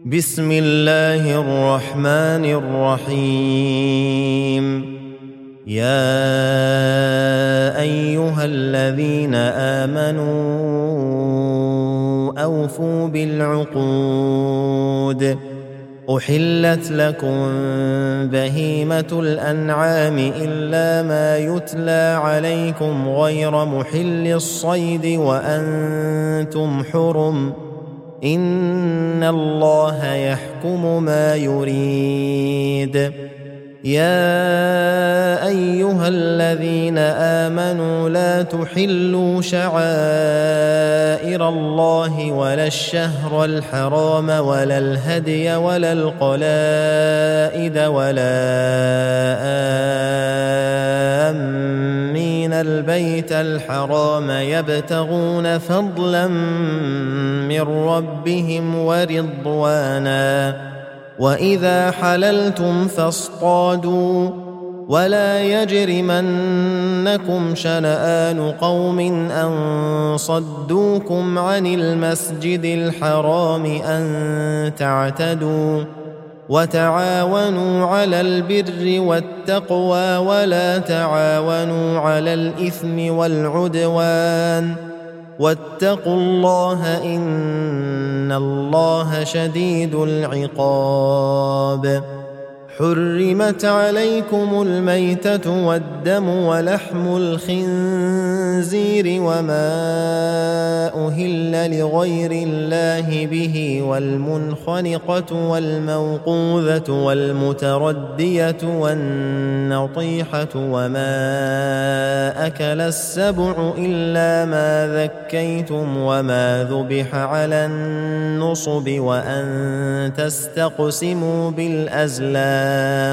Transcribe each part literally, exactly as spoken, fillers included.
بسم الله الرحمن الرحيم. يا أيها الذين آمنوا أوفوا بالعقود. أحلت لكم بهيمة الأنعام إلا ما يتلى عليكم غير محل الصيد وأنتم حرم، إن الله يحكم ما يريد. يا أيها الذين آمنوا لا تحلوا شعائر الله ولا الشهر الحرام ولا الهدي ولا القلائد ولا آمين البيت الحرام يبتغون فضلا من ربهم ورضوانا. وإذا حللتم فاصطادوا ولا يجرمنكم شنآن قوم أن صدوكم عن المسجد الحرام أن تعتدوا. وتعاونوا على البر والتقوى ولا تعاونوا على الإثم والعدوان، واتقوا الله إن الله شديد العقاب. حرمت عليكم الميتة والدم ولحم الخنزير وما أهل لغير الله به والمنخنقة والموقوذة والمتردية والنطيحة وما أكل السبع إلا ما ذكيتم وما ذبح على النصب وأن تستقسموا بالأزلام،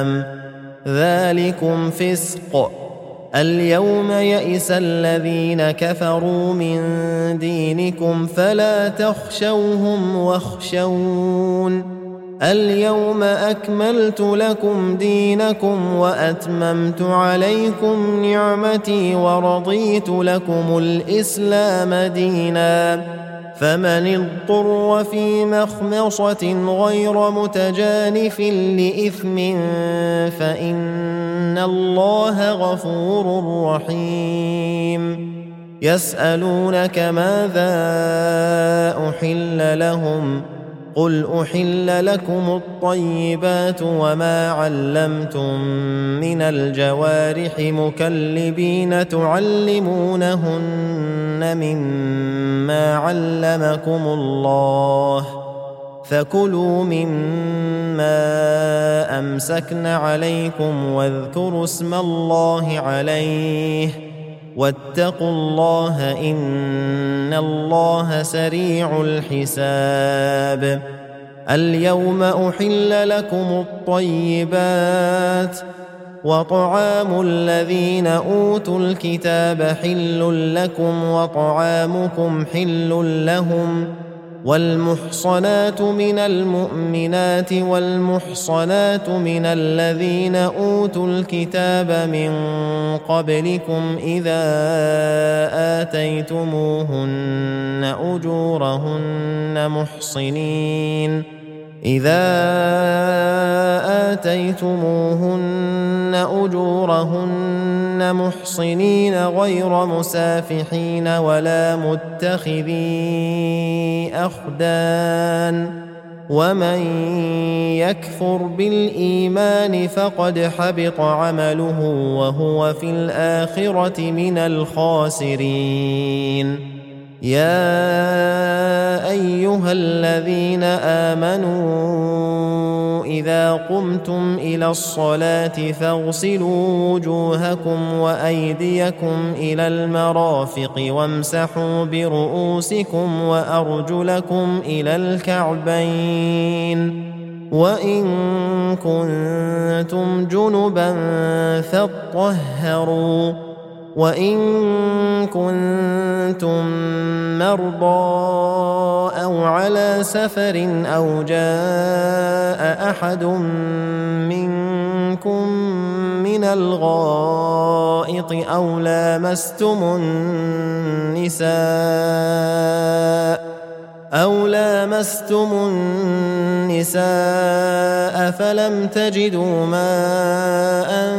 ذلكم فسق. اليوم يئس الذين كفروا من دينكم فلا تخشوهم واخشون. اليوم أكملت لكم دينكم وأتممت عليكم نعمتي ورضيت لكم الإسلام دينا. فمن اضطر في مخمصة غير متجانف لإثم فإن الله غفور رحيم. يسألونك ماذا أحل لهم؟ قل أحل لكم الطيبات وما علمتم من الجوارح مكلبين تعلمونهن مما علمكم الله، فكلوا مما أمسكن عليكم واذكروا اسم الله عليه، واتقوا الله إن الله سريع الحساب. اليوم أحل لكم الطيبات، وطعام الذين أوتوا الكتاب حل لكم وطعامكم حل لهم. والمحصنات من المؤمنات والمحصنات من الذين أوتوا الكتاب من قبلكم إذا آتيتموهن أجورهن محصنين إذا آتيتموهن أجورهن محصنين غير مسافحين ولا متخذي أخدان. ومن يكفر بالإيمان فقد حبط عمله وهو في الآخرة من الخاسرين. يا أيها الذين آمنوا إذا قمتم إلى الصلاة فاغسلوا وجوهكم وأيديكم إلى المرافق وامسحوا برؤوسكم وأرجلكم إلى الكعبين، وإن كنتم جنبا فاطهروا، وإن كنتم مرضى أو على سفر أو جاء أحد منكم من الغائط أو لامستم النساء أو لامستم النساء فلم تجدوا ماء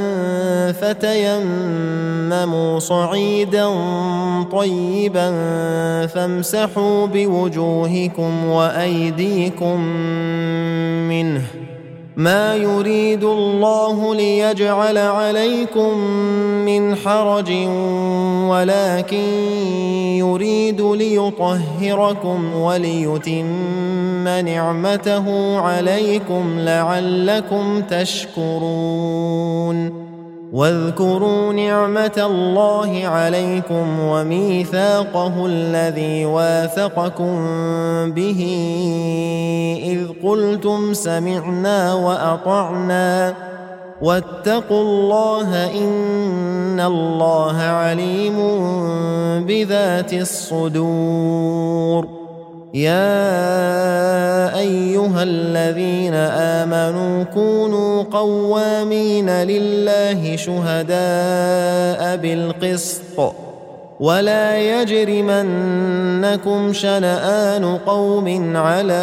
فتيمموا صعيدا طيبا فامسحوا بوجوهكم وأيديكم منه، ما يريد الله ليجعل عليكم من حرج ولكن يريد ليطهركم وليتم نعمته عليكم لعلكم تشكرون. واذكروا نعمة الله عليكم وميثاقه الذي واثقكم به إذ قلتم سمعنا وأطعنا واتقوا الله إن الله عليم بذات الصدور. يا أيها الذين آمنوا كونوا قوامين لله شهداء بالقسط ولا يجرمنكم شنآن قوم على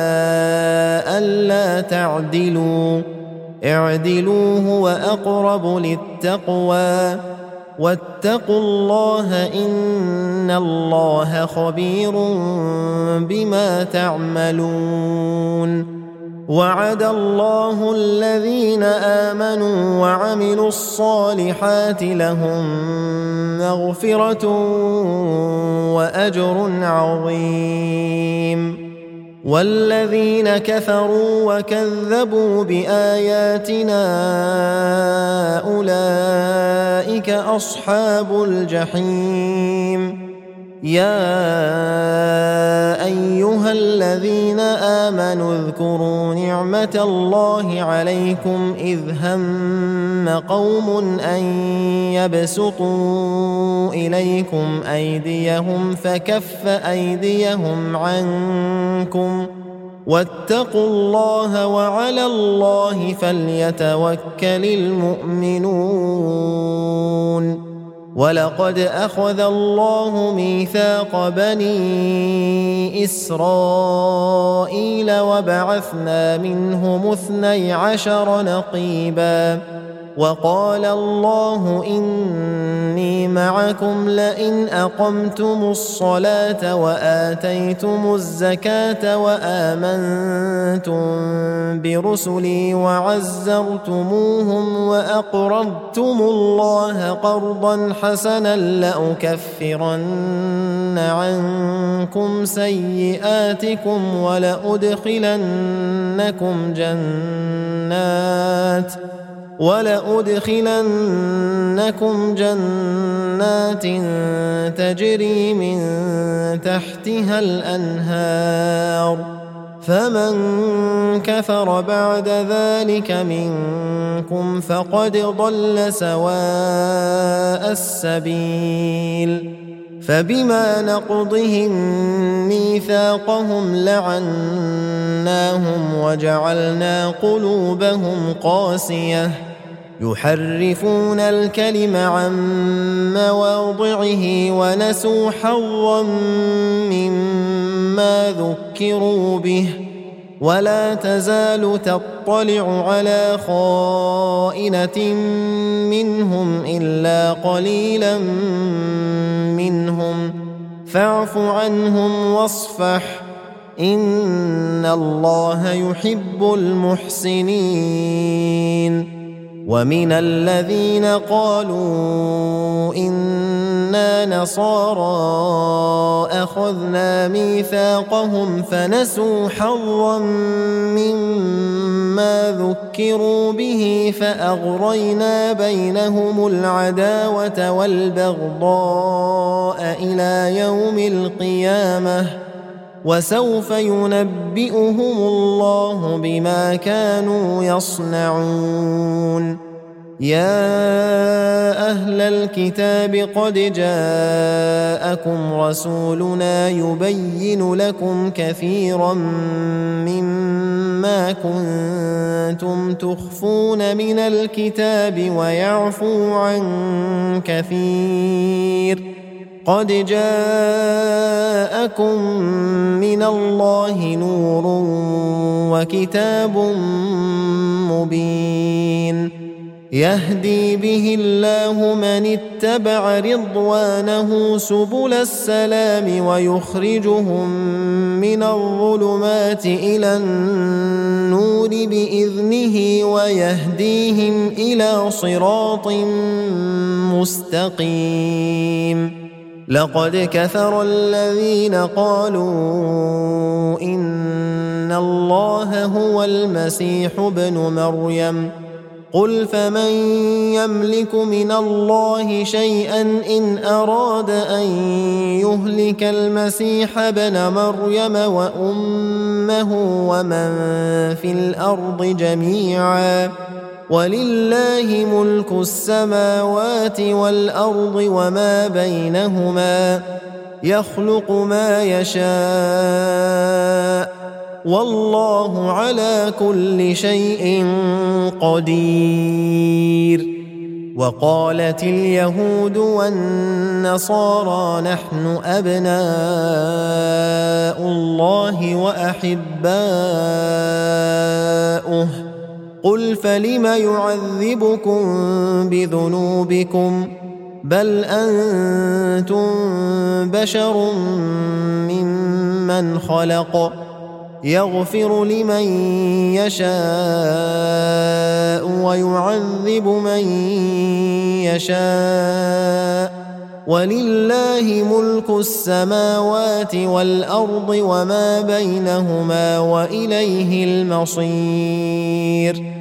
ألا تعدلوا، اعدلوا هو أقرب للتقوى واتقوا الله إن الله خبير بما تعملون. وعد الله الذين آمنوا وعملوا الصالحات لهم مغفرة وأجر عظيم. والذين كفروا وكذبوا بآياتنا أولئك أصحاب الجحيم. يا أيها الذين آمنوا اذكروا نعمة الله عليكم إذ هم قوم أن يبسطوا إليكم أيديهم فكف أيديهم عنكم واتقوا الله وعلى الله فليتوكل المؤمنون. ولقد أخذ الله ميثاق بني إسرائيل وبعثنا منهم اثني عشر نقيبا وقال الله إني معكم لئن أقمتم الصلاة وآتيتم الزكاة وآمنتم برسلي وعزرتموهم وأقرضتم الله قرضا حسنا لأكفرن عنكم سيئاتكم ولأدخلنكم جنات ولأدخلنكم جنات تجري من تحتها الأنهار فمن كفر بعد ذلك منكم فقد ضل سواء السبيل. فبما نقضهم ميثاقهم لعناهم وجعلنا قلوبهم قاسية يحرفون الكلم عن مواضعه ونسوا حظا مما ذكروا به ولا تزال تطلع على خائنة منهم إلا قليلا منهم فاعف عنهم واصفح إن الله يحب المحسنين. ومن الذين قالوا إنا نصارى أخذنا ميثاقهم فنسوا حظا مما ذكروا به فأغرينا بينهم العداوة والبغضاء إلى يوم القيامة وسوف ينبئهم الله بما كانوا يصنعون. يا أهل الكتاب قد جاءكم رسولنا يبين لكم كثيرا مما كنتم تخفون من الكتاب ويعفو عن كثير قد جاءكم من الله نور وكتاب مبين يهدي به الله من اتبع رضوانه سبل السلام ويخرجهم من الظلمات إلى النور بإذنه ويهديهم إلى صراط مستقيم لقد كفر الذين قالوا إن الله هو المسيح ابن مريم قل فمن يملك من الله شيئا إن أراد أن يهلك المسيح ابن مريم وأمه ومن في الأرض جميعا ولله ملك السماوات والأرض وما بينهما يخلق ما يشاء والله على كل شيء قدير وقالت اليهود والنصارى نحن أبناء الله وأحباؤه قل فلم يعذبكم بذنوبكم بل أنتم بشر ممن خلق يغفر لمن يشاء ويعذب من يشاء ولله ملك السماوات والأرض وما بينهما وإليه المصير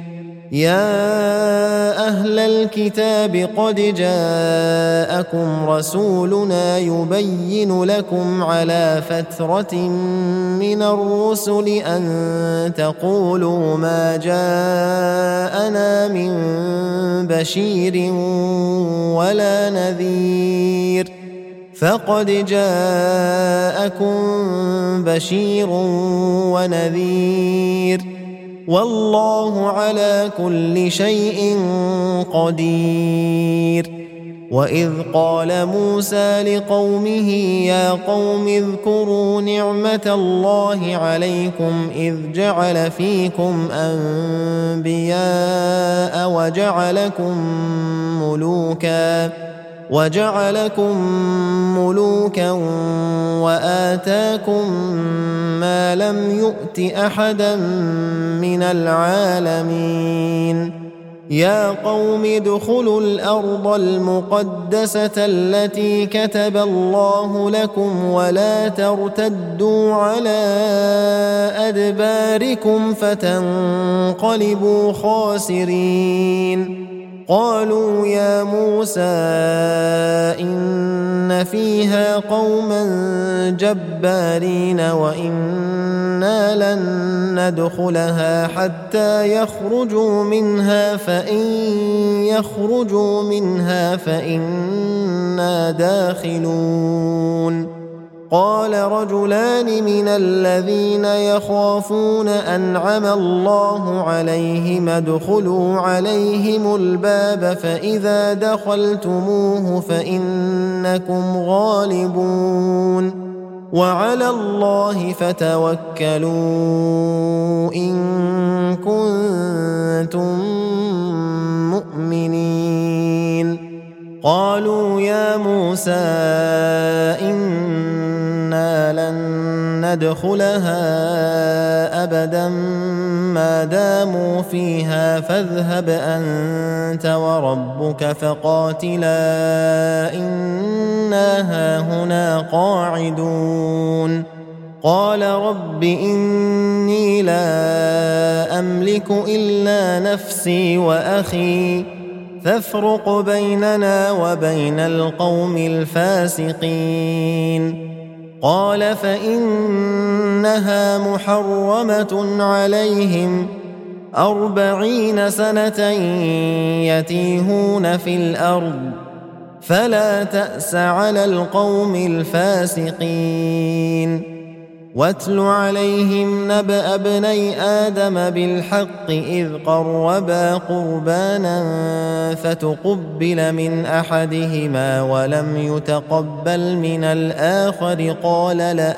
يا أهل الكتاب قد جاءكم رسولنا يبين لكم على فترة من الرسل أن تقولوا ما جاءنا من بشير ولا نذير فقد جاءكم بشير ونذير والله على كل شيء قدير وإذ قال موسى لقومه يا قوم اذكروا نعمة الله عليكم إذ جعل فيكم أنبياء وجعلكم ملوكا وجعلكم ملوكا وآتاكم ما لم يؤت أحدا من العالمين يا قوم ادخلوا الأرض المقدسة التي كتب الله لكم ولا ترتدوا على أدباركم فتنقلبوا خاسرين قالوا يا موسى إن فيها قوما جبارين وإنا لن ندخلها حتى يخرجوا منها فإن يخرجوا منها فإنا داخلون قال رجلان من الذين يخافون أنعم الله عليهم ادخلوا عليهم الباب فإذا دخلتموه فإنكم غالبون وعلى الله فتوكلوا إن كنتم مؤمنين قالوا يا موسى إنا لن ندخلها أبدا ما داموا فيها فاذهب أنت وربك فقاتلا إنا هاهنا قاعدون قال رب إني لا أملك إلا نفسي وأخي فافرق بيننا وبين القوم الفاسقين قال فإنها محرمة عليهم أربعين سنة يتيهون في الأرض فلا تأس على القوم الفاسقين واتل عليهم نبأ ابني آدم بالحق إذ قربا قربانا فتقبل من أحدهما ولم يتقبل من الآخر قال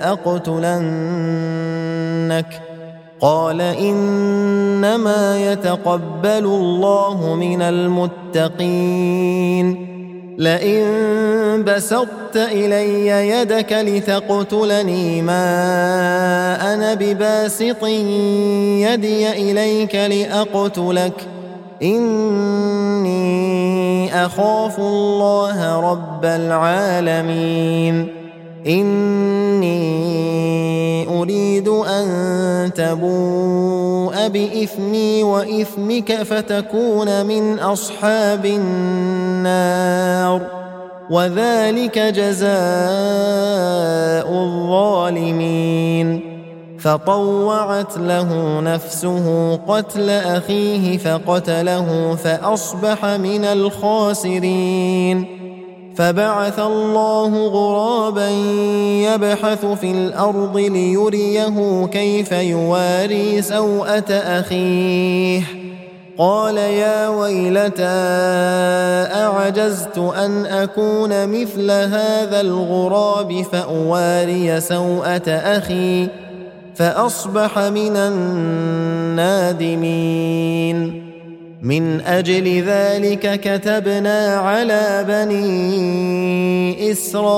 لأقتلنك قال إنما يتقبل الله من المتقين لئن بسطت إلي يدك لتقتلني ما أنا بباسط يدي إليك لأقتلك إني أخاف الله رب العالمين إني أريد أن تبوء بإثمي وإثمك فتكون من أصحاب النار وذلك جزاء الظالمين فطوعت له نفسه قتل أخيه فقتله فأصبح من الخاسرين فبعث الله غرابا يبحث في الأرض ليريه كيف يواري سوءة أخيه قال يا ويلتى أعجزت أن أكون مثل هذا الغراب فأواري سوءة أخي فأصبح من النادمين من أجل ذلك كتبنا على بني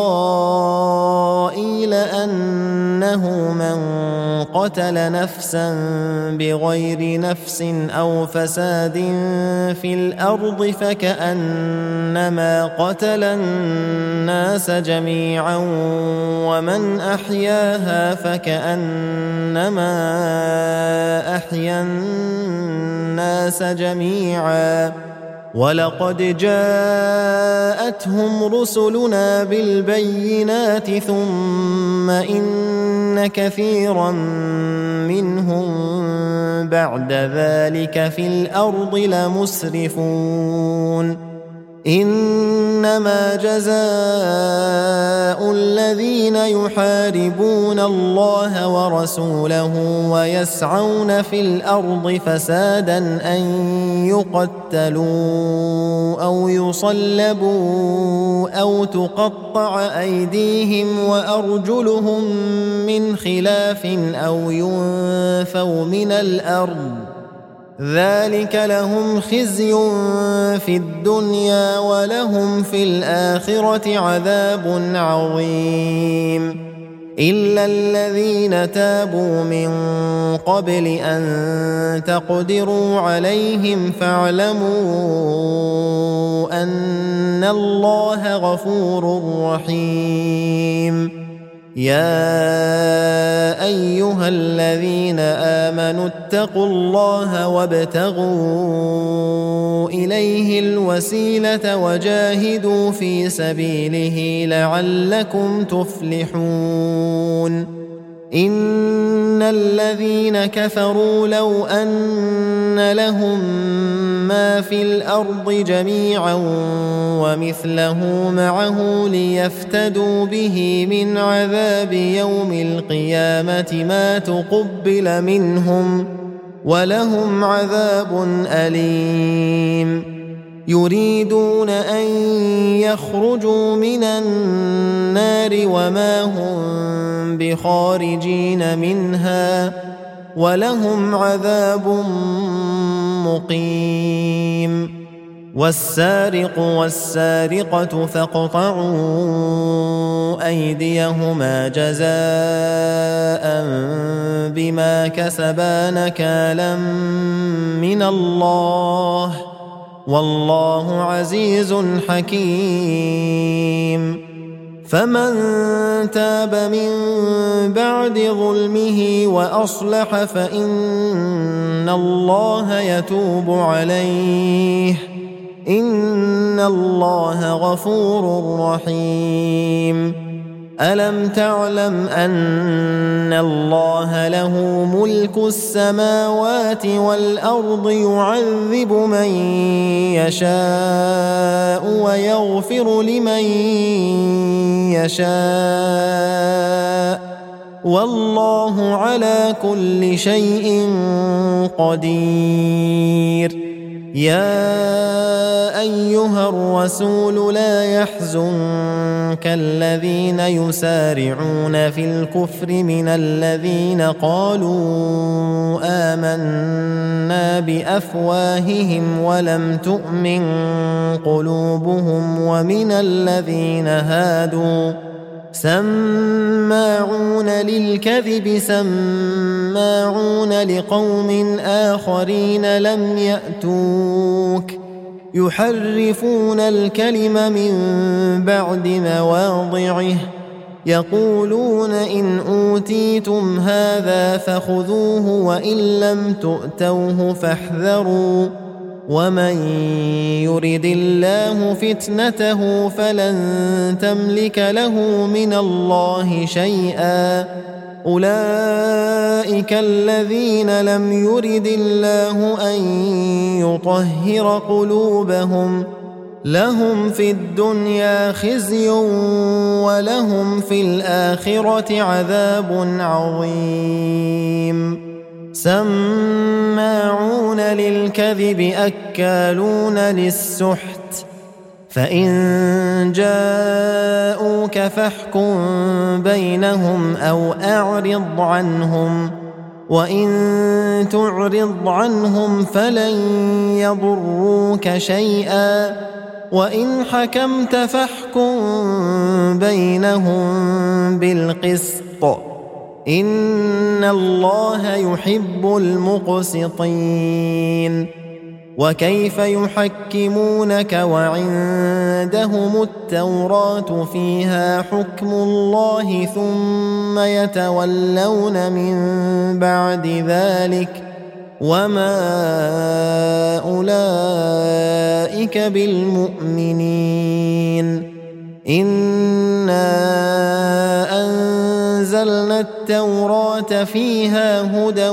إسرائيل أنه من قتل نفسا بغير نفس أو فساد في الأرض فكأنما قتل الناس جميعا ومن أحياها فكأنما أحيا الناس جميعا ولقد جاءتهم رسلنا بالبينات ثم إن كثيرا منهم بعد ذلك في الأرض لمسرفون إنما جزاء الذين يحاربون الله ورسوله ويسعون في الأرض فسادا أن يقتلوا أو يصلبوا أو تقطع أيديهم وأرجلهم من خلاف أو ينفوا من الأرض ذلك لهم خزي في الدنيا ولهم في الآخرة عذاب عظيم إلا الذين تابوا من قبل أن تقدروا عليهم فاعلموا أن الله غفور رحيم يا أيها الذين آمنوا اتقوا الله وابتغوا إليه الوسيلة وجاهدوا في سبيله لعلكم تفلحون إن الذين كفروا لو أن لهم ما في الأرض جميعا ومثله معه ليفتدوا به من عذاب يوم القيامة ما تقبل منهم ولهم عذاب أليم يريدون أن يخرجوا من النار وما هم بخارجين منها ولهم عذاب مقيم والسارق والسارقة فاقطعوا أيديهما جزاء بما كسبا نكالا من الله والله عزيز حكيم فمن تاب من بعد ظلمه وأصلح فإن الله يتوب عليه إن الله غفور رحيم ألم تعلم أن الله له ملك السماوات والأرض يعذب من يشاء ويغفر لمن يشاء والله على كل شيء قدير. يا أيها الرسول لا يحزنك الذين يسارعون في الكفر من الذين قالوا آمنا بأفواههم ولم تؤمن قلوبهم ومن الذين هادوا سماعون للكذب سماعون لقوم آخرين لم يأتوك يحرفون الكلم من بعد مواضعه يقولون إن أوتيتم هذا فخذوه وإن لم تؤتوه فاحذروا ومن يرد الله فتنته فلن تملك له من الله شيئا أولئك الذين لم يرد الله أن يطهر قلوبهم لهم في الدنيا خزي ولهم في الآخرة عذاب عظيم. سماعون للكذب أكالون للسحت فإن جاءوك فاحكم بينهم أو أعرض عنهم وإن تعرض عنهم فلن يضروك شيئا وإن حكمت فاحكم بينهم بالقسط إن الله يحب المقسطين. وكيف يحكمونك وعندهم التوراة فيها حكم الله ثم يتولون من بعد ذلك وما أولئك بالمؤمنين. إنا أنزلنا التوراة فيها هدى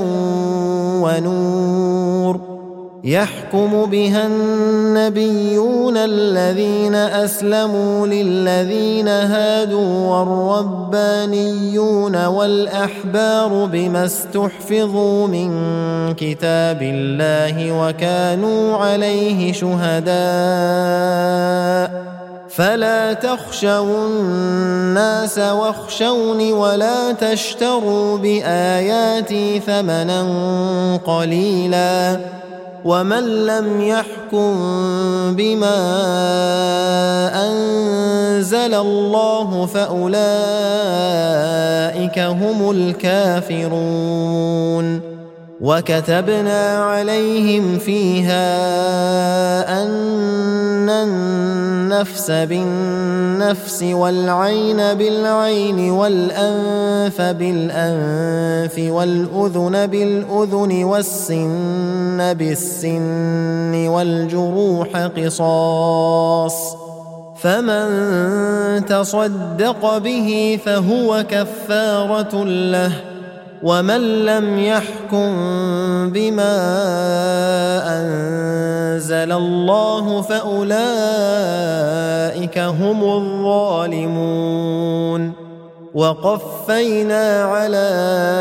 ونور يحكم بها النبيون الذين أسلموا للذين هادوا والربانيون والأحبار بما استحفظوا من كتاب الله وكانوا عليه شهداء فلا تخشوا الناس واخشوني ولا تشتروا بآياتي ثمنا قليلا ومن لم يحكم بما أنزل الله فأولئك هم الكافرون. وكتبنا عليهم فيها أن النفس بالنفس والعين بالعين والأنف بالأنف والأذن بالأذن والسن بالسن والجروح قصاص فمن تصدق به فهو كفارة له ومن لم يحكم بما أنزل الله فأولئك هم الظالمون. وقفينا على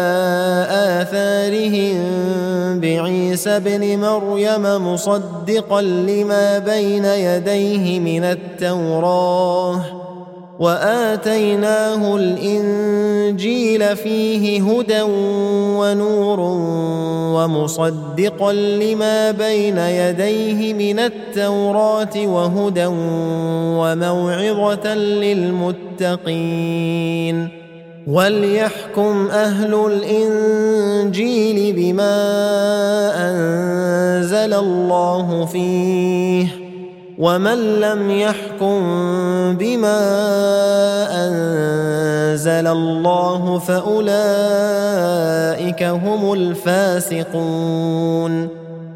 آثارهم بعيسى ابن مريم مصدقا لما بين يديه من التوراة وآتيناه الإنجيل فيه هدى ونور ومصدقا لما بين يديه من التوراة وهدى وموعظة للمتقين. وليحكم أهل الإنجيل بما أنزل الله فيه ومن لم يحكم بما أنزل الله فأولئك هم الفاسقون.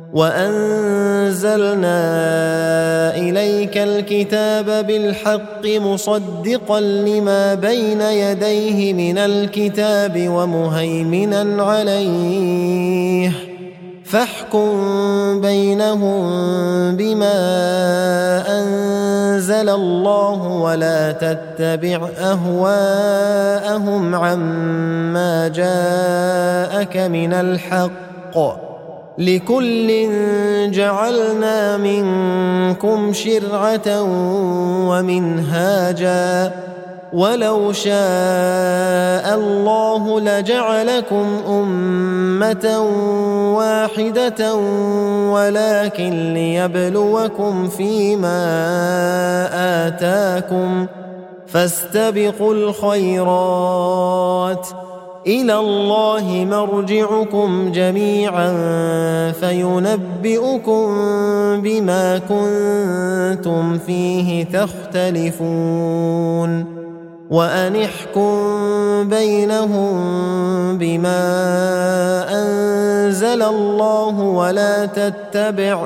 وأنزلنا إليك الكتاب بالحق مصدقا لما بين يديه من الكتاب ومهيمنا عليه فاحكم بينهم بما أنزل الله ولا تتبع أهواءهم عما جاءك من الحق، لكل جعلنا منكم شرعة ومنهاجا، ولو شاء الله لجعلكم أمة واحدة ولكن ليبلوكم فيما آتاكم، فاستبقوا الخيرات، إلى الله مرجعكم جميعا فينبئكم بما كنتم فيه تختلفون. وأن احكم بينهم بما أنزل الله ولا تتبع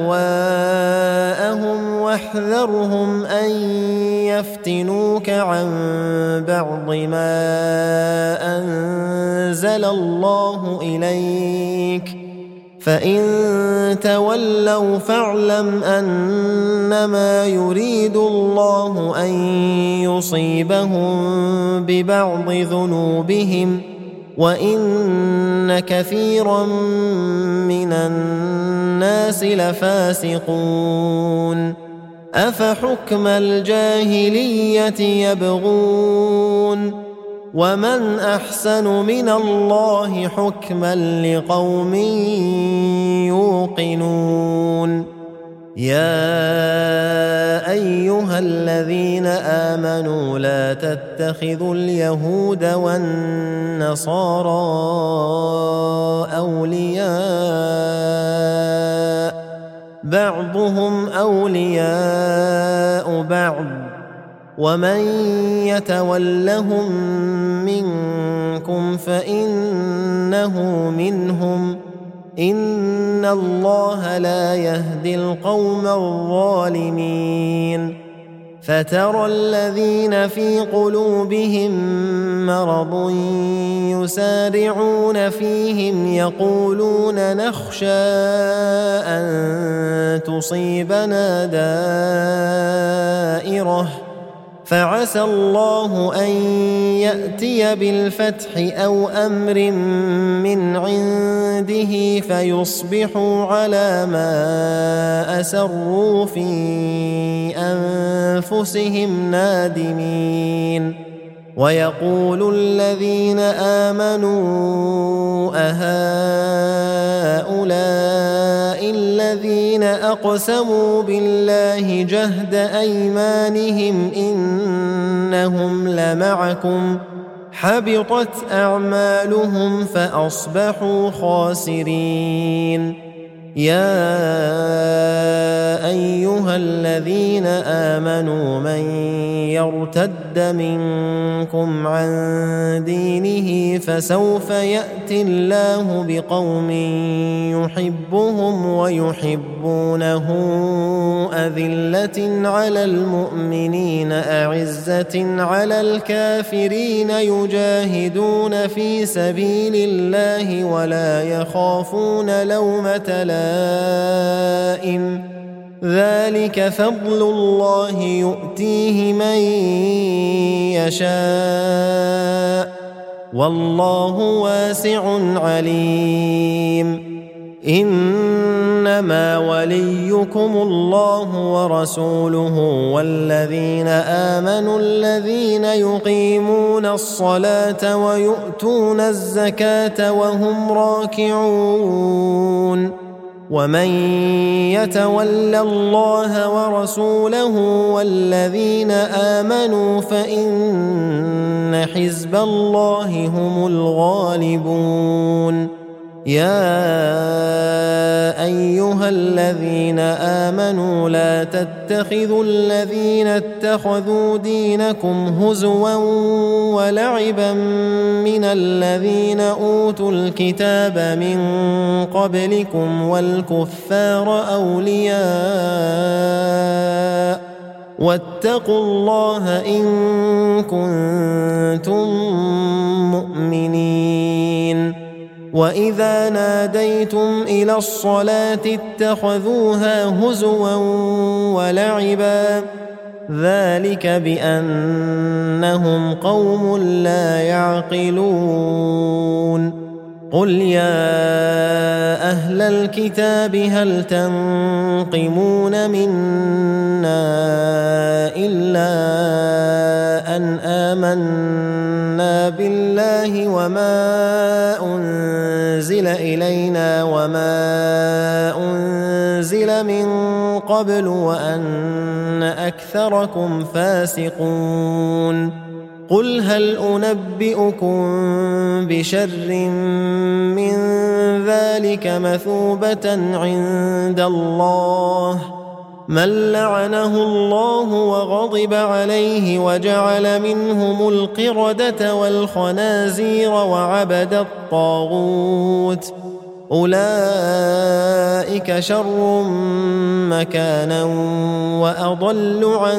أهواءهم واحذرهم أن يفتنوك عن بعض ما أنزل الله إليك، فإن تولوا فاعلم أنما يريد الله أن يصيبهم ببعض ذنوبهم، وإن كثيرا من الناس لفاسقون. أفحكم الجاهلية يبغون ومن أحسن من الله حكما لقوم يوقنون. يا أيها الذين آمنوا لا تتخذوا اليهود والنصارى أولياء بعضهم أولياء بعض، ومن يتولهم منكم فإنه منهم، إن الله لا يهدي القوم الظالمين. فترى الذين في قلوبهم مرض يسارعون فيهم يقولون نخشى أن تصيبنا دائرة، فعسى الله أن يأتي بالفتح أو أمر من عنده فيصبحوا على ما أسروا في أنفسهم نادمين. ويقول الذين آمنوا أهؤلاء الذين أقسموا بالله جهد أيمانهم إنهم لمعكم حبطت أعمالهم فأصبحوا خاسرين. يا أيها الذين آمنوا من يرتد منكم عن دينه فسوف يأتي الله بقوم يحبهم ويحبونه أذلة على المؤمنين أعزة على الكافرين يجاهدون في سبيل الله ولا يخافون لومة لائم، ذلك فضل الله يؤتيه من يشاء والله واسع عليم. إنما وليكم الله ورسوله والذين آمنوا الذين يقيمون الصلاة ويؤتون الزكاة وهم راكعون. ومن يتول الله ورسوله والذين آمنوا فإن حزب الله هم الغالبون. يا أيها الذين آمنوا لا تتخذوا الذين اتخذوا دينكم هزوا ولعبا من الذين أوتوا الكتاب من قبلكم والكفار أولياء واتقوا الله إن كنتم مؤمنين. وإذا ناديتم إلى الصلاة اتخذوها هزوا ولعبا ذلك بأنهم قوم لا يعقلون قل يا أهل الكتاب هل تنقمون منا إلا أن آمنا بالله وما أنزل إلينا وما أنزل من قبل وأن أكثركم فاسقون قل هل أنبئكم بشر من ذلك مثوبة عند الله من لعنه الله وغضب عليه وجعل منهم القردة والخنازير وعبد الطاغوت أولئك شر مكانا وأضل عن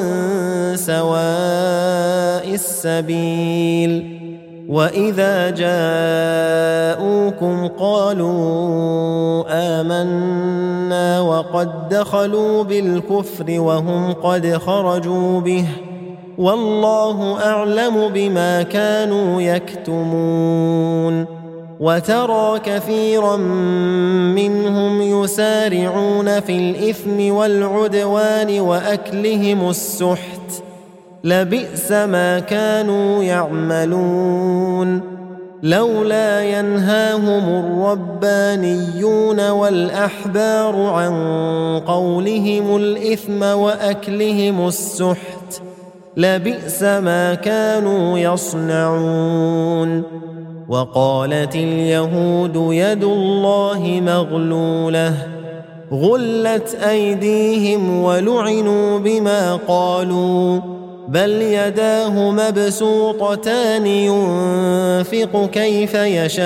سواء السبيل وإذا جاءوكم قالوا آمنا وقد دخلوا بالكفر وهم قد خرجوا به والله أعلم بما كانوا يكتمون وترى كثيرا منهم يسارعون في الإثم والعدوان وأكلهم السحت لبئس ما كانوا يعملون لولا ينهاهم الربانيون والأحبار عن قولهم الإثم وأكلهم السحت لبئس ما كانوا يصنعون وقالت اليهود يد الله مغلولة غلت أيديهم ولعنوا بما قالوا بل يداه مبسوطتان ينفق كيف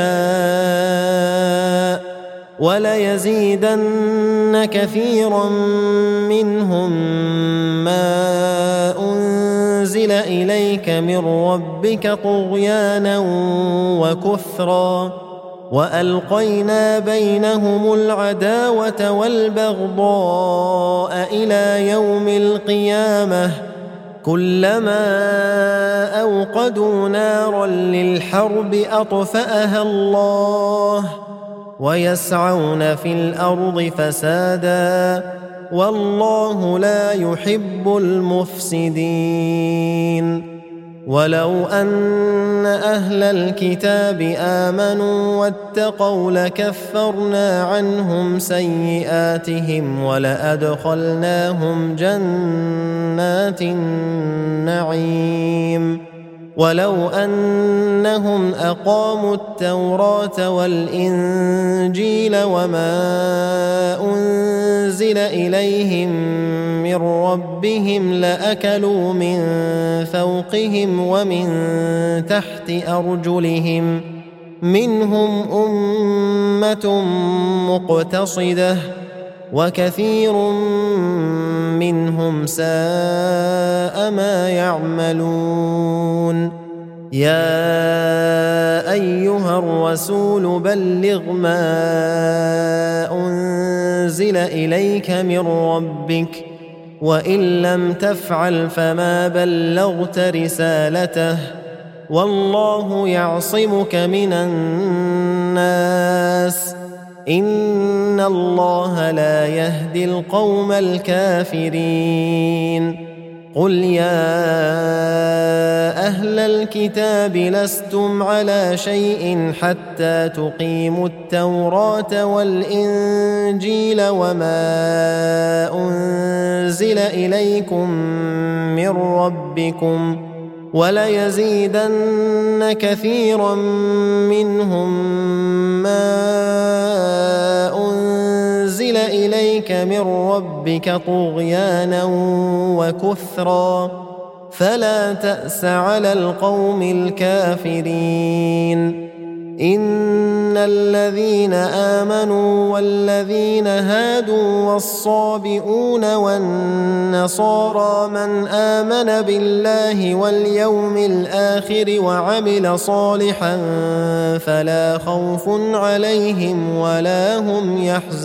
يشاء وليزيدن كثيرا منهم ما أنزل إليك من ربك طغيانا وكفرا وألقينا بينهم العداوة والبغضاء إلى يوم القيامة كلما أوقدوا نارا للحرب أطفأها الله ويسعون في الأرض فسادا والله لا يحب المفسدين ولو أن أهل الكتاب آمنوا واتقوا لكفرنا عنهم سيئاتهم ولأدخلناهم جنات النعيم ولو أنهم أقاموا التوراة والإنجيل وما أنزل إليهم من ربهم لأكلوا من فوقهم ومن تحت أرجلهم منهم أمة مقتصدة وكثير منهم ساء ما يعملون يا أيها الرسول بلغ ما أنزل إليك من ربك وإن لم تفعل فما بلغت رسالته والله يعصمك من الناس إن الله لا يهدي القوم الكافرين قل يا أهل الكتاب لستم على شيء حتى تقيموا التوراة والإنجيل وما أنزل إليكم من ربكم وليزيدن كثيرا منهم ما أنزل إليك من ربك طغيانا وكفرا فلا تأس على القوم الكافرين إن الذين آمنوا والذين هادوا والصابئون والنصارى من آمن بالله واليوم الآخر وعمل صالحا فلا خوف عليهم ولا هم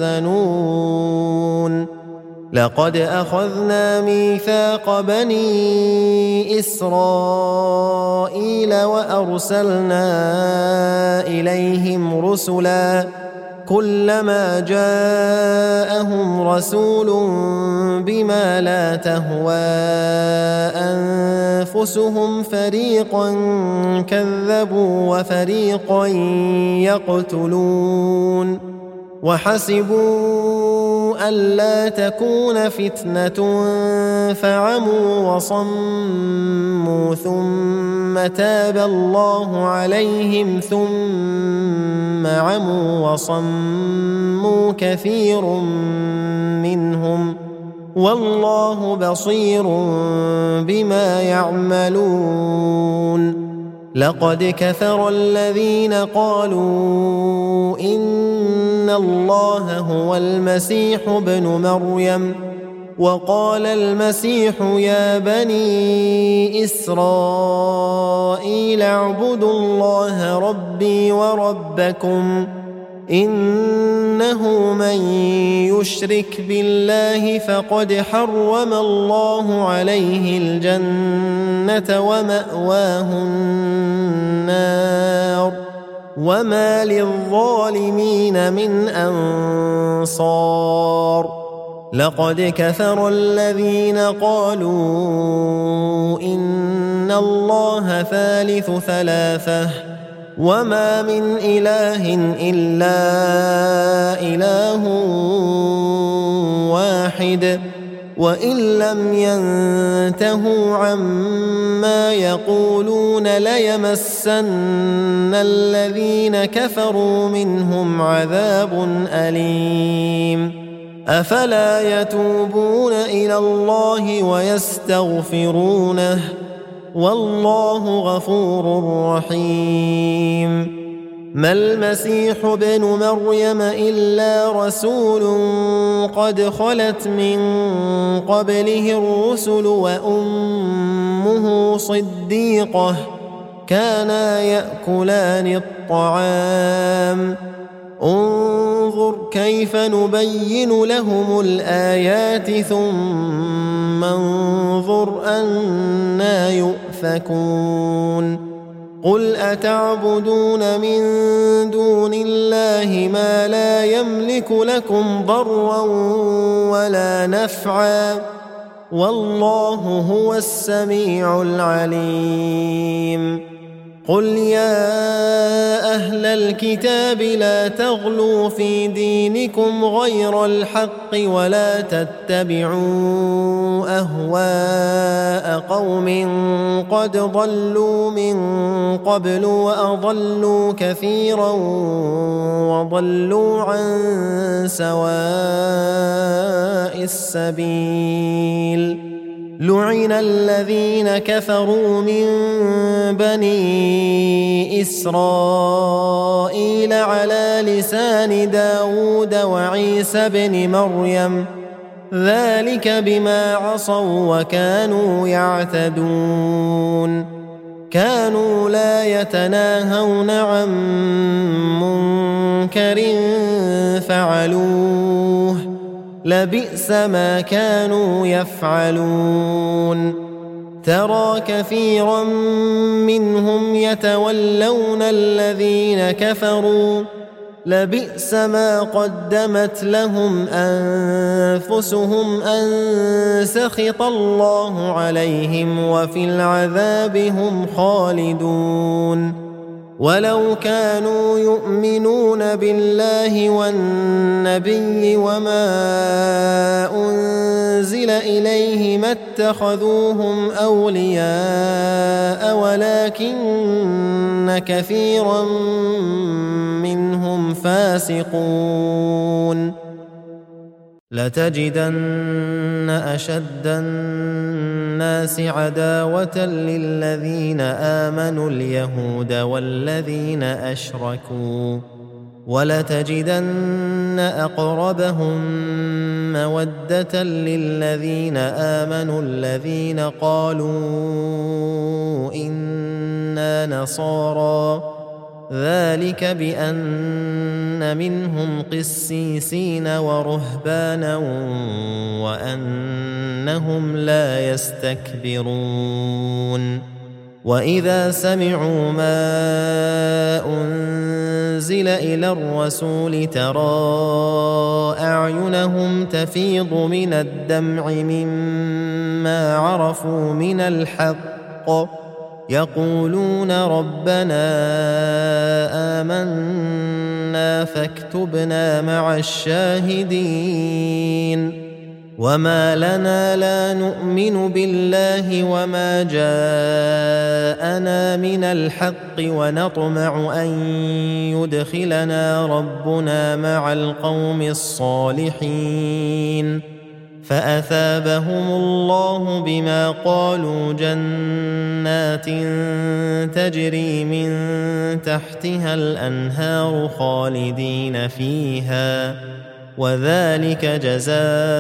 يحزنون لقد أخذنا ميثاق بني إسرائيل وأرسلنا إليهم رسلا كلما جاءهم رسول بما لا تهوى أنفسهم فريقا كذبوا وفريقا يقتلون وحسبوا ألا تكون فتنة فعموا وصموا ثم تاب الله عليهم ثم عموا وصموا كثير منهم والله بصير بما يعملون لقد كفر الذين قالوا إن الله هو المسيح ابن مريم وقال المسيح يا بني إسرائيل اعبدوا الله ربي وربكم إنه من يشرك بالله فقد حرم الله عليه الجنة ومأواه النار وما للظالمين من أنصار لقد كفر الذين قالوا إن الله ثالث ثلاثة وما من إله إلا إله واحد وإن لم ينتهوا عما يقولون ليمسن الذين كفروا منهم عذاب أليم أفلا يتوبون إلى الله ويستغفرونه والله غفور رحيم ما المسيح ابن مريم إلا رسول قد خلت من قبله الرسل وأمه صديقة كانا يأكلان الطعام انظر كيف نبين لهم الآيات ثم انظر أنى يؤفكون قل أتعبدون من دون الله ما لا يملك لكم ضرا ولا نفعا والله هو السميع العليم قل يا أهل الكتاب لا تغلوا في دينكم غير الحق ولا تتبعوا أهواء قوم قد ضلوا من قبل وأضلوا كثيرا وضلوا عن سواء السبيل لعن الذين كفروا من بني إسرائيل على لسان داود وعيسى بن مريم ذلك بما عصوا وكانوا يعتدون كانوا لا يتناهون عن منكر فعلوه لبئس ما كانوا يفعلون ترى كثيرا منهم يتولون الذين كفروا لبئس ما قدمت لهم أنفسهم أن سخط الله عليهم وفي العذاب هم خالدون ولو كانوا يؤمنون بالله والنبي وما أنزل إليه ما اتخذوهم أولياء ولكن كثيرا منهم فاسقون لتجدن أشد الناس عداوة للذين آمنوا اليهود والذين أشركوا ولتجدن أقربهم مودة للذين آمنوا الذين قالوا إنا نصارى ذلك بأن منهم قسيسين ورهبانا وأنهم لا يستكبرون وإذا سمعوا ما أنزل إلى الرسول ترى أعينهم تفيض من الدمع مما عرفوا من الحق يقولون ربنا آمنا فاكتبنا مع الشاهدين وما لنا لا نؤمن بالله وما جاءنا من الحق ونطمع أن يدخلنا ربنا مع القوم الصالحين فأثابهم الله بما قالوا جنات تجري من تحتها الأنهار خالدين فيها وذلك جزاء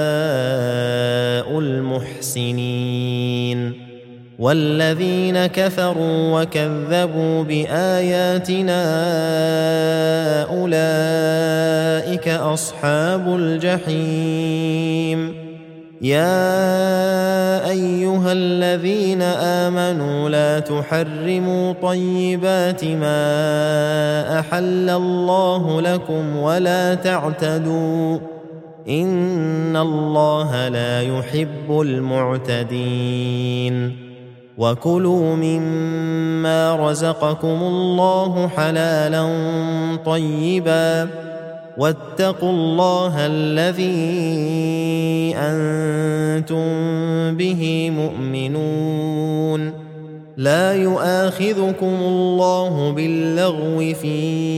المحسنين والذين كفروا وكذبوا بآياتنا أولئك أصحاب الجحيم يا أيها الذين آمنوا لا تحرموا طيبات ما أحل الله لكم ولا تعتدوا إن الله لا يحب المعتدين وكلوا مما رزقكم الله حلالا طيبا واتقوا الله الذي أنتم به مؤمنون لا يؤاخذكم الله باللغو في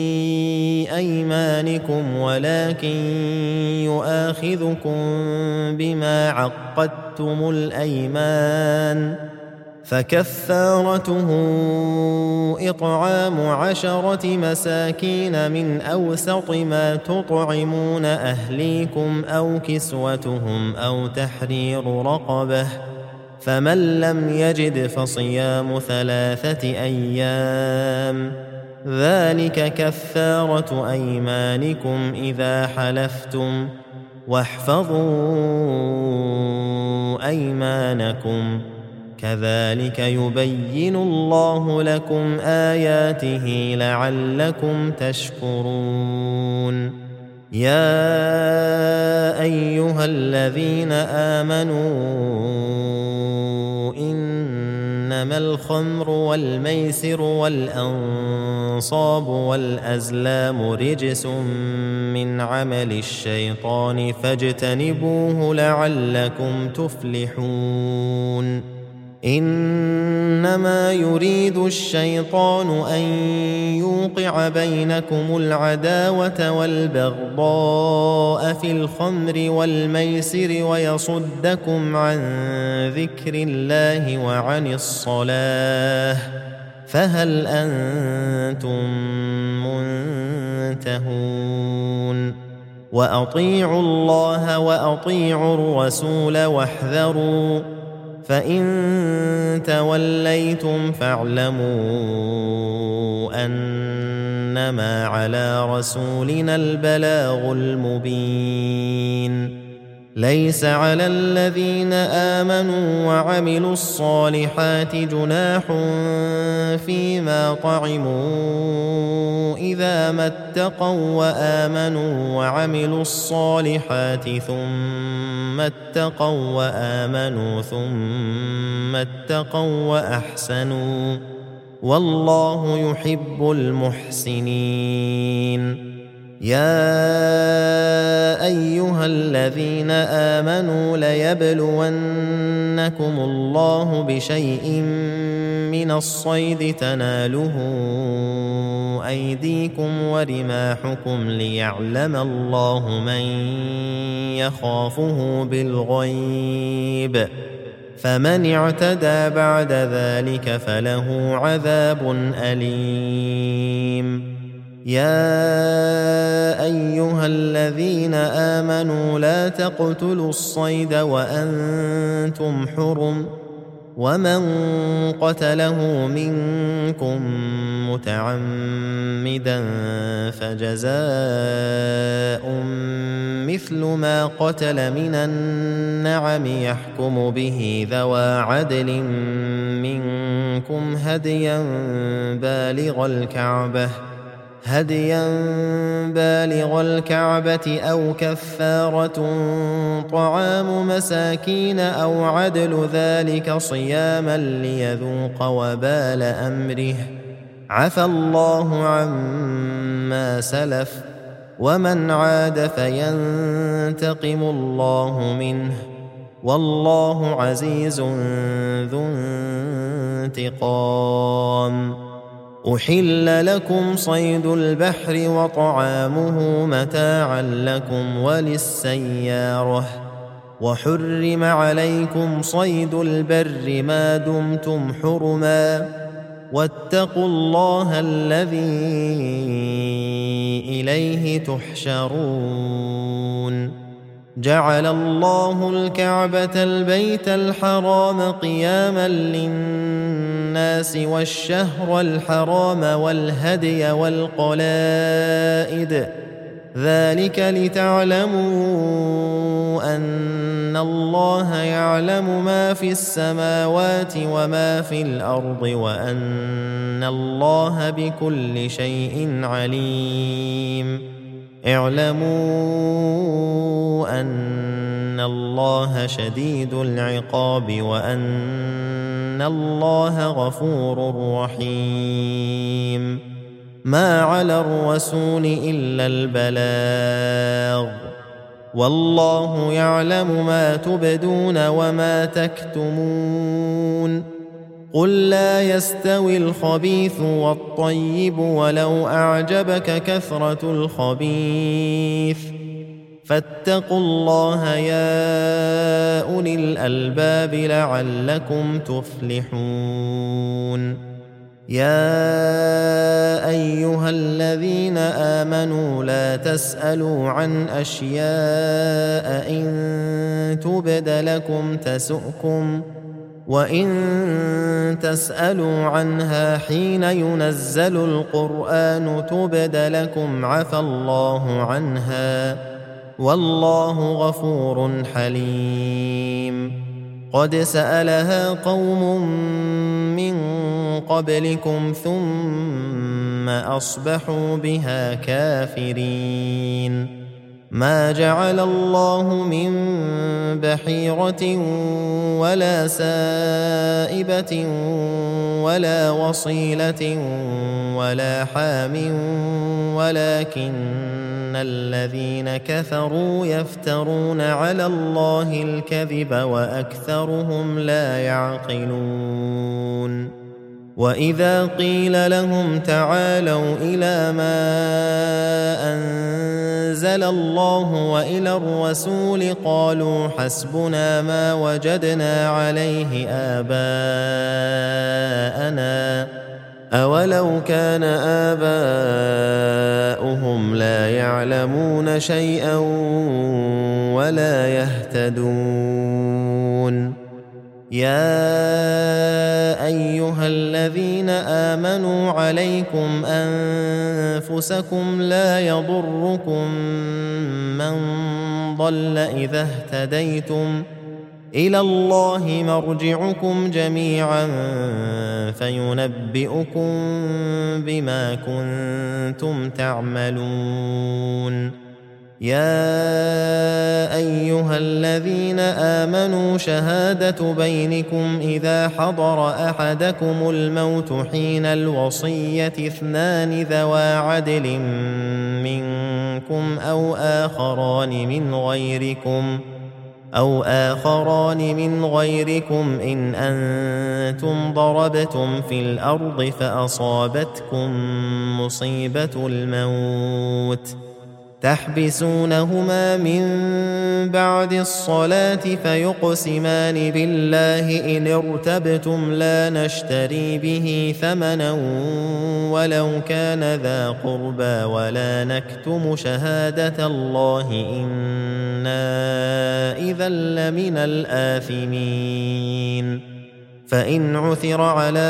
أيمانكم ولكن يؤاخذكم بما عقدتم الأيمان فكفارته إطعام عشرة مساكين من أوسط ما تطعمون أهليكم أو كسوتهم أو تحرير رقبة فمن لم يجد فصيام ثلاثة أيام ذلك كفارة أيمانكم إذا حلفتم واحفظوا أيمانكم كذلك يبين الله لكم آياته لعلكم تشكرون يا أيها الذين آمنوا إنما الخمر والميسر والأنصاب والأزلام رجس من عمل الشيطان فاجتنبوه لعلكم تفلحون إنما يريد الشيطان أن يوقع بينكم العداوة والبغضاء في الخمر والميسر ويصدكم عن ذكر الله وعن الصلاة فهل أنتم منتهون وأطيعوا الله وأطيعوا الرسول واحذروا فإن توليتم فاعلموا أنما على رسولنا البلاغ المبين ليس على الذين آمنوا وعملوا الصالحات جناح فيما طعموا إذا ما اتقوا وآمنوا وعملوا الصالحات ثم اتقوا وآمنوا ثم اتقوا وأحسنوا والله يحب المحسنين يا أيها الذين آمنوا ليبلونكم الله بشيء من الصيد تناله أيديكم ورماحكم ليعلم الله من يخافه بالغيب، فمن اعتدى بعد ذلك فله عذاب أليم. يا أيها الذين آمنوا لا تقتلوا الصيد وأنتم حرم، ومن قتله منكم متعمدا فجزاء مثل ما قتل من النعم يحكم به ذوى عدل منكم هديا بالغ الكعبة هديا بالغ الكعبة أو كفارة طعام مساكين أو عدل ذلك صياما ليذوق وبال أمره، عفى الله عما سلف، ومن عاد فينتقم الله منه، والله عزيز ذو انتقام. أحل لكم صيد البحر وطعامه متاعا لكم وللسيارة، وحرم عليكم صيد البر ما دمتم حرما، واتقوا الله الذي إليه تحشرون. جعل الله الكعبة البيت الحرام قياما للناس والشهر الحرام والهدي والقلائد، ذلك لتعلموا أن الله يعلم ما في السماوات وما في الأرض، وأن الله بكل شيء عليم. اعلموا أن الله شديد العقاب، وأن الله غفور رحيم. ما على الرسول إلا البلاغ، والله يعلم ما تبدون وما تكتمون. قل لا يستوي الخبيث والطيب ولو أعجبك كثرة الخبيث، فاتقوا الله يا أولي الألباب لعلكم تفلحون. يا أيها الذين آمنوا لا تسألوا عن أشياء إن تبد لكم تسؤكم، وإن تسألوا عنها حين ينزل القرآن تبد لكم عفى الله عنها، والله غفور حليم. قد سألها قوم من قبلكم ثم أصبحوا بها كافرين. ما جعل الله من بحيرة ولا سائبة ولا وصيلة ولا حام، ولكن الذين كفروا يفترون على الله الكذب وأكثرهم لا يعقلون. وإذا قيل لهم تعالوا إلى ما أنزل الله وإلى الرسول قالوا حسبنا ما وجدنا عليه آباءنا، أولو كان آباؤهم لا يعلمون شيئا ولا يهتدون. يا أيها الذين آمنوا عليكم أنفسكم لا يضركم من ضل إذا اهتديتم، إلى الله مرجعكم جميعا فينبئكم بما كنتم تعملون. يا أيها الذين آمنوا شهادة بينكم إذا حضر أحدكم الموت حين الوصية اثنان ذوى عدل منكم أو آخران من غيركم أو آخران من غيركم إن أنتم ضربتم في الأرض فأصابتكم مصيبة الموت تحبسونهما من بعد الصلاة فيقسمان بالله إن ارتبتم لا نشتري به ثمنا ولو كان ذا قربى ولا نكتم شهادة الله إنا إذا لمن الآثمين فإن عثر على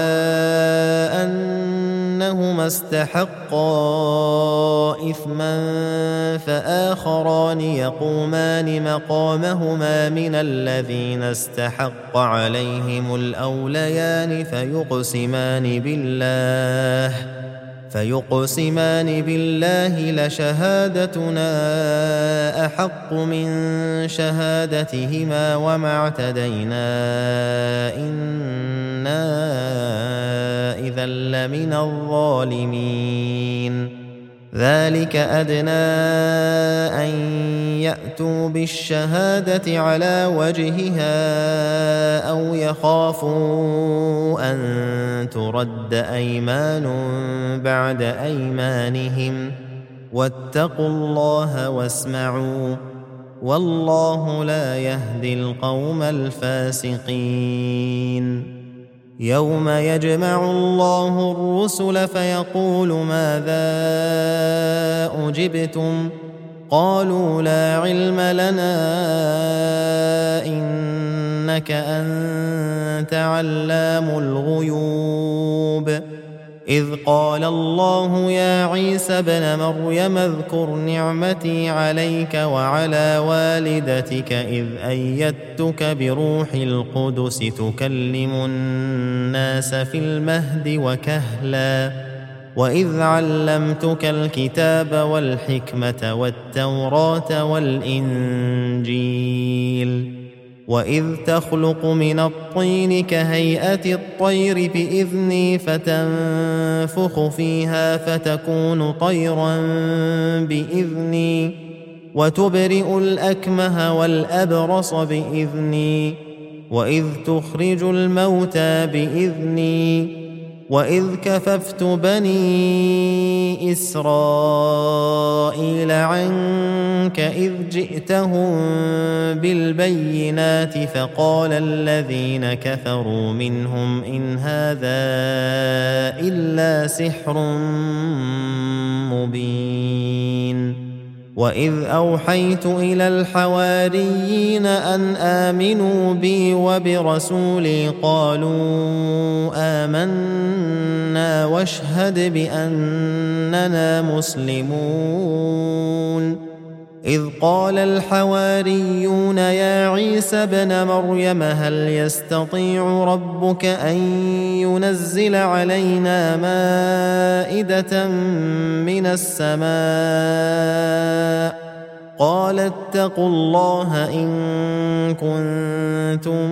أنهما استحقا إثما فآخران يقومان مقامهما من الذين استحق عليهم الأوليان فيقسمان بالله فيقسمان بالله لشهادتنا أحق من شهادتهما وما اعتدينا إنا إذا لمن الظالمين ذلك أدنى أن يأتوا بالشهادة على وجهها أو يخافوا أن ترد أيمان بعد أيمانهم واتقوا الله واسمعوا والله لا يهدي القوم الفاسقين يوم يجمع الله الرسل فيقول ماذا أجبتم قالوا لا علم لنا إنك أنت علام الغيوب إذ قال الله يا عيسى ابن مريم اذكر نعمتي عليك وعلى والدتك إذ أيدتك بروح القدس تكلم الناس في المهد وكهلا وإذ علمتك الكتاب والحكمة والتوراة والإنجيل وإذ تخلق من الطين كهيئة الطير بإذني فتنفخ فيها فتكون طيرا بإذني وتبرئ الأكمه والأبرص بإذني وإذ تخرج الموتى بإذني وإذ كففت بني إسرائيل عنك إذ جئتهم بالبينات فقال الذين كفروا منهم إن هذا إلا سحر مبين وإذ أوحيت إلى الحواريين أن آمنوا بي وبرسولي قالوا آمنا واشهد بأننا مسلمون إذ قال الحواريون يا عيسى ابن مريم هل يستطيع ربك أن ينزل علينا مائدة من السماء قال اتقوا الله إن كنتم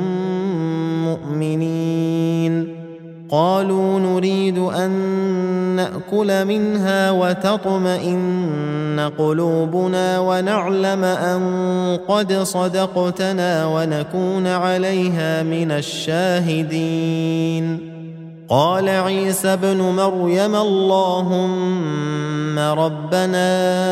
مؤمنين قالوا نريد أن نأكل منها وتطمئن قلوبنا ونعلم أن قد صدقتنا ونكون عليها من الشاهدين قال عيسى ابن مريم اللهم ربنا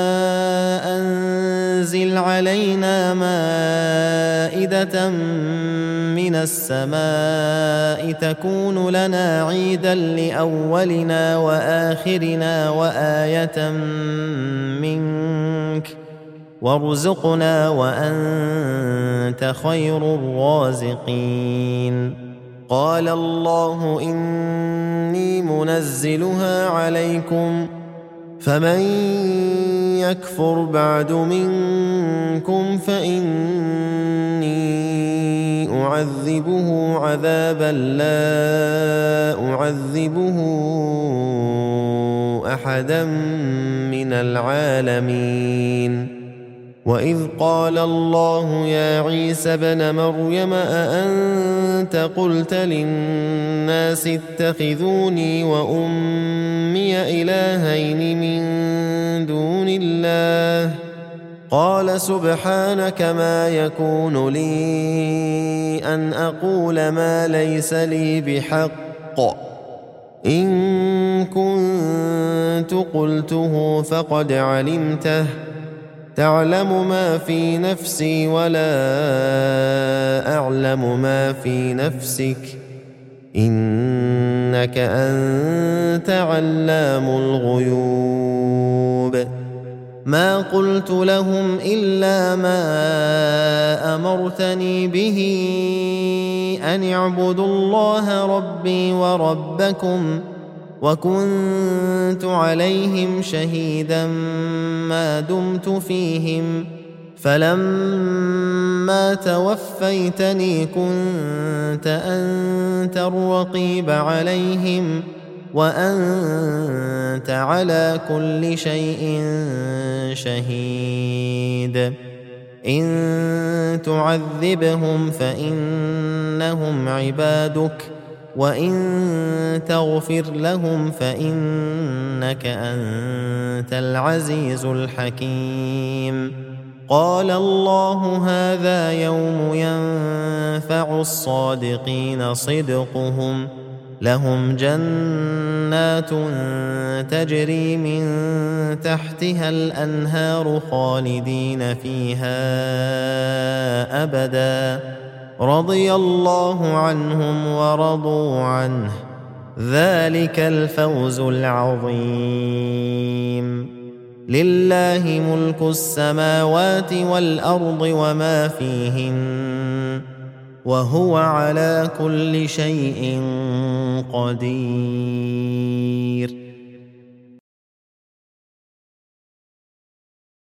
أنزل علينا مائدة من السماء تكون لنا عيدا لأولنا وآخرنا وآية منك وارزقنا وأنت خير الرازقين قال الله إني منزلها عليكم فمن يكفر بعد منكم فإني أعذبه عذابا لا أعذبه أحدا من العالمين وإذ قال الله يا عيسى ابن مريم أأنت قلت للناس اتخذوني وأمي إلهين من دون الله قال سبحانك ما يكون لي أن أقول ما ليس لي بحق إن كنت قلته فقد علمته تعلم ما في نفسي ولا أعلم ما في نفسك إنك أنت علام الغيوب ما قلت لهم إلا ما أمرتني به أن اعبدوا الله ربي وربكم وكنت عليهم شهيدا ما دمت فيهم فلما توفيتني كنت أنت الرقيب عليهم وأنت على كل شيء شهيد إن تعذبهم فإنهم عبادك وإن تغفر لهم فإنك أنت العزيز الحكيم قال الله هذا يوم ينفع الصادقين صدقهم لهم جنات تجري من تحتها الأنهار خالدين فيها أبدا رضي الله عنهم ورضوا عنه ذلك الفوز العظيم لله ملك السماوات والأرض وما فيهن وهو على كل شيء قدير